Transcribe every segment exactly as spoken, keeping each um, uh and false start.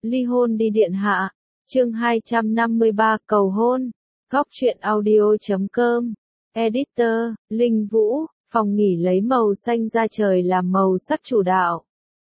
Ly hôn đi điện hạ. Chương hai trăm năm mươi ba cầu hôn. Góc truyện audio chấm com. Editor, Linh Vũ, phòng nghỉ lấy màu xanh da trời làm màu sắc chủ đạo.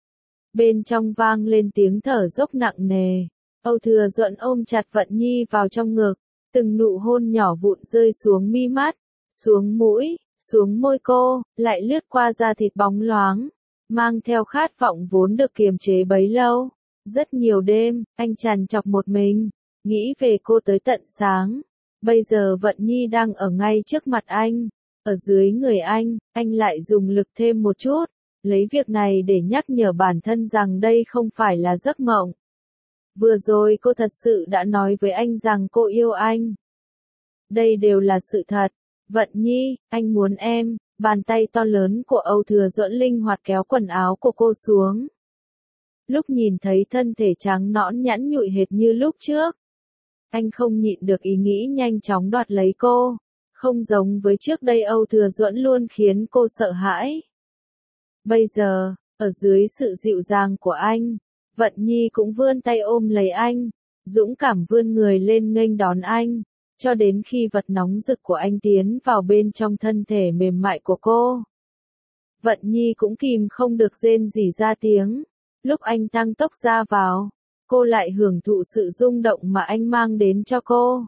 Bên trong vang lên tiếng thở dốc nặng nề. Âu Thừa Duẫn ôm chặt Vận Nhi vào trong ngực, từng nụ hôn nhỏ vụn rơi xuống mi mắt, xuống mũi, xuống môi cô, lại lướt qua da thịt bóng loáng, mang theo khát vọng vốn được kiềm chế bấy lâu. Rất nhiều đêm, anh trằn trọc một mình, nghĩ về cô tới tận sáng. Bây giờ Vận Nhi đang ở ngay trước mặt anh, ở dưới người anh, anh lại dùng lực thêm một chút, lấy việc này để nhắc nhở bản thân rằng đây không phải là giấc mộng. Vừa rồi cô thật sự đã nói với anh rằng cô yêu anh. Đây đều là sự thật. Vận Nhi, anh muốn em. Bàn tay to lớn của Âu Thừa Duẫn linh hoạt kéo quần áo của cô xuống. Lúc nhìn thấy thân thể trắng nõn nhẵn nhụi hệt như lúc trước, anh không nhịn được ý nghĩ nhanh chóng đoạt lấy cô. Không giống với trước đây, Âu Thừa Duẫn luôn khiến cô sợ hãi. Bây giờ, ở dưới sự dịu dàng của anh, Vận Nhi cũng vươn tay ôm lấy anh, dũng cảm vươn người lên nghênh đón anh, cho đến khi vật nóng rực của anh tiến vào bên trong thân thể mềm mại của cô. Vận Nhi cũng kìm không được rên rỉ ra tiếng. Lúc anh tăng tốc ra vào, cô lại hưởng thụ sự rung động mà anh mang đến cho cô.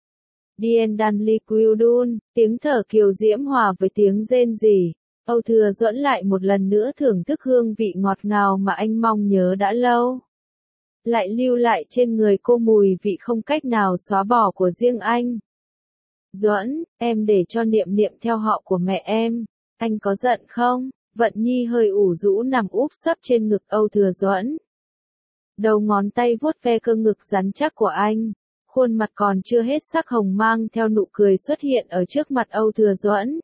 Dien Dan Li Quiu Dun, tiếng thở kiều diễm hòa với tiếng rên rỉ. Âu Thừa Duẫn lại một lần nữa thưởng thức hương vị ngọt ngào mà anh mong nhớ đã lâu. Lại lưu lại trên người cô mùi vị không cách nào xóa bỏ của riêng anh. Duẫn, em để cho Niệm Niệm theo họ của mẹ em, anh có giận không? Vận Nhi hơi ủ rũ nằm úp sấp trên ngực Âu Thừa Duẫn. Đầu ngón tay vuốt ve cơ ngực rắn chắc của anh, khuôn mặt còn chưa hết sắc hồng mang theo nụ cười xuất hiện ở trước mặt Âu Thừa Duẫn.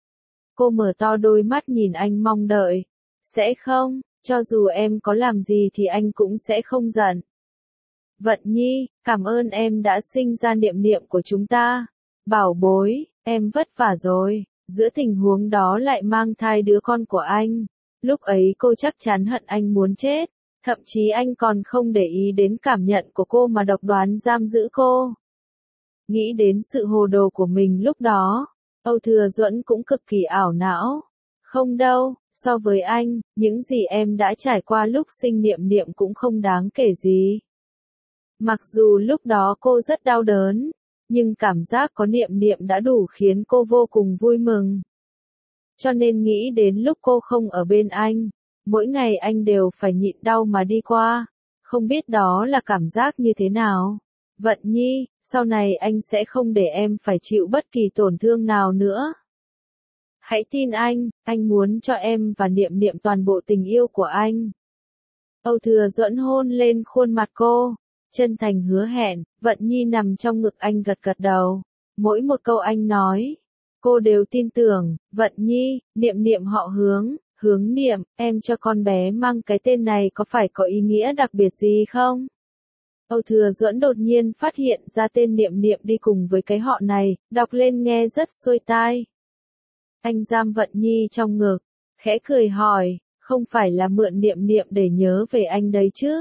Cô mở to đôi mắt nhìn anh mong đợi. Sẽ không, cho dù em có làm gì thì anh cũng sẽ không giận. Vận Nhi, cảm ơn em đã sinh ra Niệm Niệm của chúng ta. Bảo bối, em vất vả rồi. Giữa tình huống đó lại mang thai đứa con của anh. Lúc ấy cô chắc chắn hận anh muốn chết. Thậm chí anh còn không để ý đến cảm nhận của cô mà độc đoán giam giữ cô. Nghĩ đến sự hồ đồ của mình lúc đó, Âu Thừa Duẫn cũng cực kỳ ảo não. Không đâu, so với anh, những gì em đã trải qua lúc sinh Niệm Niệm cũng không đáng kể gì. Mặc dù lúc đó cô rất đau đớn, nhưng cảm giác có Niệm Niệm đã đủ khiến cô vô cùng vui mừng. Cho nên nghĩ đến lúc cô không ở bên anh, mỗi ngày anh đều phải nhịn đau mà đi qua, không biết đó là cảm giác như thế nào. Vận Nhi, sau này anh sẽ không để em phải chịu bất kỳ tổn thương nào nữa. Hãy tin anh, anh muốn cho em và Niệm Niệm toàn bộ tình yêu của anh. Âu Thừa Duẫn hôn lên khuôn mặt cô, chân thành hứa hẹn. Vận Nhi nằm trong ngực anh gật gật đầu. Mỗi một câu anh nói, cô đều tin tưởng. Vận Nhi, Niệm Niệm họ Hướng, Hướng Niệm, em cho con bé mang cái tên này có phải có ý nghĩa đặc biệt gì không? Âu Thừa Duẫn đột nhiên phát hiện ra tên Niệm Niệm đi cùng với cái họ này, đọc lên nghe rất xuôi tai. Anh giam Vận Nhi trong ngực, khẽ cười hỏi, không phải là mượn Niệm Niệm để nhớ về anh đấy chứ?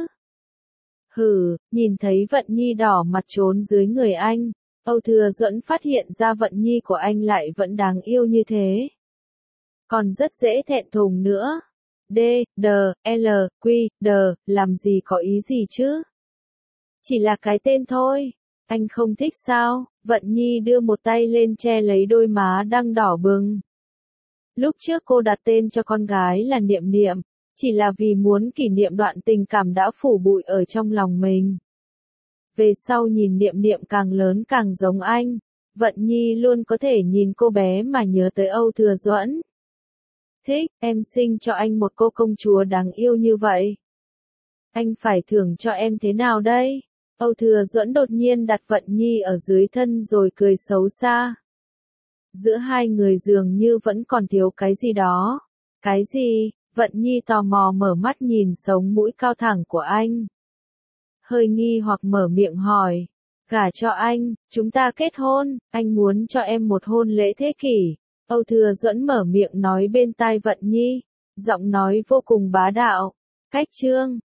Hừ, nhìn thấy Vận Nhi đỏ mặt trốn dưới người anh, Âu Thừa Duẫn phát hiện ra Vận Nhi của anh lại vẫn đáng yêu như thế. Còn rất dễ thẹn thùng nữa. D, D, L, Q, D, làm gì có ý gì chứ? Chỉ là cái tên thôi. Anh không thích sao? Vận Nhi đưa một tay lên che lấy đôi má đang đỏ bừng. Lúc trước cô đặt tên cho con gái là Niệm Niệm, chỉ là vì muốn kỷ niệm đoạn tình cảm đã phủ bụi ở trong lòng mình. Về sau nhìn Niệm Niệm càng lớn càng giống anh, Vận Nhi luôn có thể nhìn cô bé mà nhớ tới Âu Thừa Duẫn. Thích, em sinh cho anh một cô công chúa đáng yêu như vậy. Anh phải thưởng cho em thế nào đây? Âu Thừa Duẫn đột nhiên đặt Vận Nhi ở dưới thân rồi cười xấu xa. Giữa hai người dường như vẫn còn thiếu cái gì đó. Cái gì? Vận Nhi tò mò mở mắt nhìn sống mũi cao thẳng của anh. Hơi nghi hoặc mở miệng hỏi. Gả cho anh, chúng ta kết hôn, anh muốn cho em một hôn lễ thế kỷ. Âu Thừa Duẫn mở miệng nói bên tai Vận Nhi, giọng nói vô cùng bá đạo. Cách chương.